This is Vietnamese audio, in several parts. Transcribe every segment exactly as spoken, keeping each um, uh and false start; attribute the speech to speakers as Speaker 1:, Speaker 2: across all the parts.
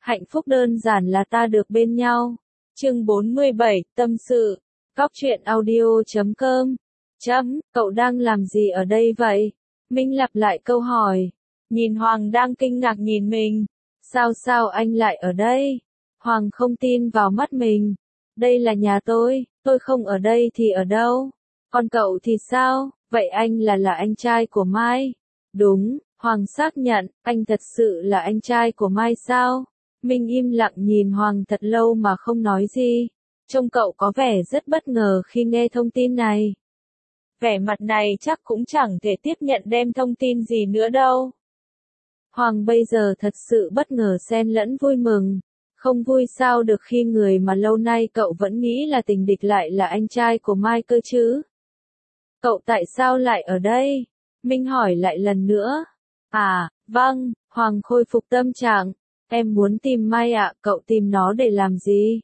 Speaker 1: Hạnh phúc đơn giản là ta được bên nhau. Chương bốn mươi bảy, tâm sự. Góc truyện audio chấm com. Chấm, cậu đang làm gì ở đây vậy? Minh lặp lại câu hỏi. Nhìn Hoàng đang kinh ngạc nhìn mình. Sao sao anh lại ở đây? Hoàng không tin vào mắt mình. Đây là nhà tôi, tôi không ở đây thì ở đâu? Còn cậu thì sao? Vậy anh là là anh trai của Mai? Đúng, Hoàng xác nhận, anh thật sự là anh trai của Mai sao? Minh im lặng nhìn Hoàng thật lâu mà không nói gì. Trông cậu có vẻ rất bất ngờ khi nghe thông tin này. Vẻ mặt này chắc cũng chẳng thể tiếp nhận đem thông tin gì nữa đâu. Hoàng bây giờ thật sự bất ngờ xen lẫn vui mừng. Không vui sao được khi người mà lâu nay cậu vẫn nghĩ là tình địch lại là anh trai của Mai cơ chứ? Cậu tại sao lại ở đây? Minh hỏi lại lần nữa. À, vâng, Hoàng khôi phục tâm trạng. Em muốn tìm Mai ạ, cậu tìm nó để làm gì?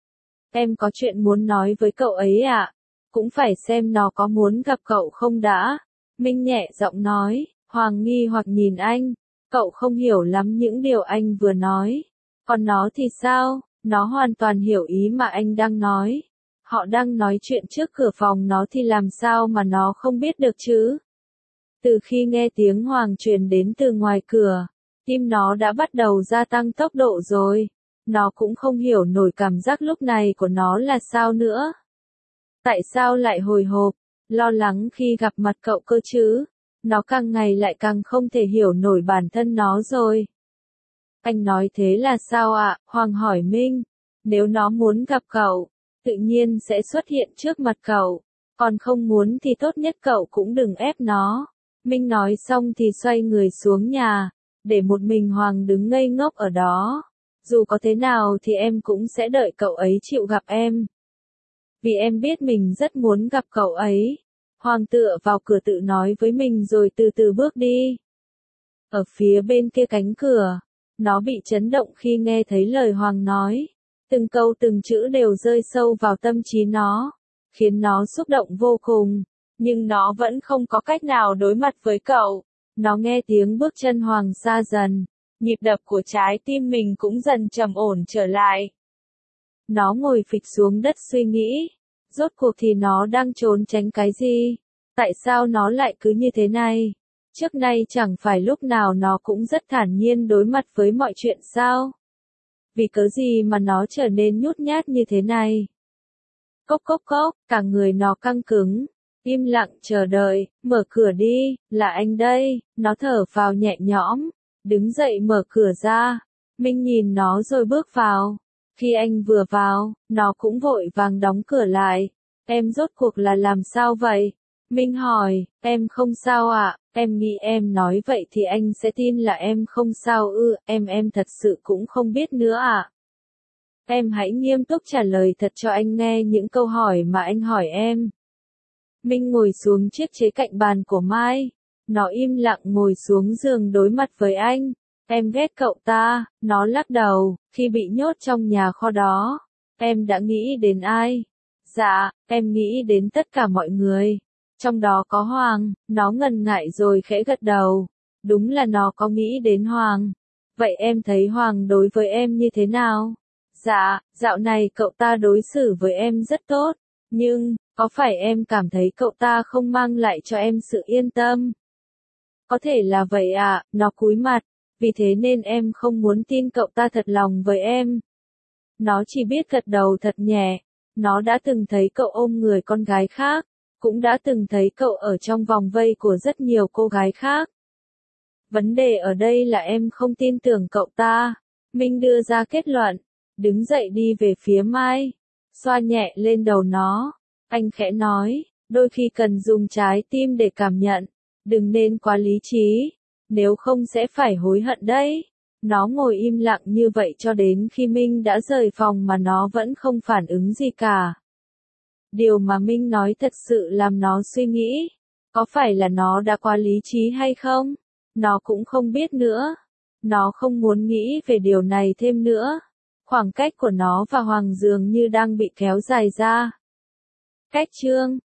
Speaker 1: Em có chuyện muốn nói với cậu ấy ạ. Cũng phải xem nó có muốn gặp cậu không đã. Minh nhẹ giọng nói. Hoàng nghi hoặc nhìn anh. Cậu không hiểu lắm những điều anh vừa nói. Còn nó thì sao? Nó hoàn toàn hiểu ý mà anh đang nói. Họ đang nói chuyện trước cửa phòng nó thì làm sao mà nó không biết được chứ? Từ khi nghe tiếng Hoàng truyền đến từ ngoài cửa, tim nó đã bắt đầu gia tăng tốc độ rồi. Nó cũng không hiểu nổi cảm giác lúc này của nó là sao nữa. Tại sao lại hồi hộp, lo lắng khi gặp mặt cậu cơ chứ? Nó càng ngày lại càng không thể hiểu nổi bản thân nó rồi. Anh nói thế là sao ạ? Hoàng hỏi Minh. Nếu nó muốn gặp cậu, tự nhiên sẽ xuất hiện trước mặt cậu. Còn không muốn thì tốt nhất cậu cũng đừng ép nó. Minh nói xong thì xoay người xuống nhà, để một mình Hoàng đứng ngây ngốc ở đó. Dù có thế nào thì em cũng sẽ đợi cậu ấy chịu gặp em. Vì em biết mình rất muốn gặp cậu ấy. Hoàng tựa vào cửa tự nói với mình rồi từ từ bước đi. Ở phía bên kia cánh cửa, nó bị chấn động khi nghe thấy lời Hoàng nói. Từng câu từng chữ đều rơi sâu vào tâm trí nó, khiến nó xúc động vô cùng. Nhưng nó vẫn không có cách nào đối mặt với cậu. Nó nghe tiếng bước chân Hoàng xa dần. Nhịp đập của trái tim mình cũng dần trầm ổn trở lại. Nó ngồi phịch xuống đất suy nghĩ. Rốt cuộc thì nó đang trốn tránh cái gì? Tại sao nó lại cứ như thế này? Trước nay chẳng phải lúc nào nó cũng rất thản nhiên đối mặt với mọi chuyện sao? Vì cớ gì mà nó trở nên nhút nhát như thế này? Cốc cốc cốc, cả người nó căng cứng. Im lặng chờ đợi, mở cửa đi, là anh đây, nó thở phào nhẹ nhõm, đứng dậy mở cửa ra. Minh nhìn nó rồi bước vào. Khi anh vừa vào, nó cũng vội vàng đóng cửa lại. Em rốt cuộc là làm sao vậy? Minh hỏi, em không sao ạ, em nghĩ em nói vậy thì anh sẽ tin là em không sao ư, em em thật sự cũng không biết nữa ạ. Em hãy nghiêm túc trả lời thật cho anh nghe những câu hỏi mà anh hỏi em. Minh ngồi xuống chiếc ghế cạnh bàn của Mai. Nó im lặng ngồi xuống giường đối mặt với anh. Em ghét cậu ta, nó lắc đầu, khi bị nhốt trong nhà kho đó. Em đã nghĩ đến ai? Dạ, em nghĩ đến tất cả mọi người. Trong đó có Hoàng, nó ngần ngại rồi khẽ gật đầu. Đúng là nó có nghĩ đến Hoàng. Vậy em thấy Hoàng đối với em như thế nào? Dạ, dạo này cậu ta đối xử với em rất tốt. Nhưng, có phải em cảm thấy cậu ta không mang lại cho em sự yên tâm? Có thể là vậy ạ, nó cúi mặt. Vì thế nên em không muốn tin cậu ta thật lòng với em. Nó chỉ biết gật đầu thật nhẹ. Nó đã từng thấy cậu ôm người con gái khác. Cũng đã từng thấy cậu ở trong vòng vây của rất nhiều cô gái khác. Vấn đề ở đây là em không tin tưởng cậu ta. Minh đưa ra kết luận. Đứng dậy đi về phía Mai. Xoa nhẹ lên đầu nó. Anh khẽ nói, đôi khi cần dùng trái tim để cảm nhận. Đừng nên quá lý trí. Nếu không sẽ phải hối hận đấy. Nó ngồi im lặng như vậy cho đến khi Minh đã rời phòng mà nó vẫn không phản ứng gì cả. Điều mà Minh nói thật sự làm nó suy nghĩ. Có phải là nó đã quá lý trí hay không? Nó cũng không biết nữa. Nó không muốn nghĩ về điều này thêm nữa. Khoảng cách của nó và Hoàng dường như đang bị kéo dài ra. Cách chương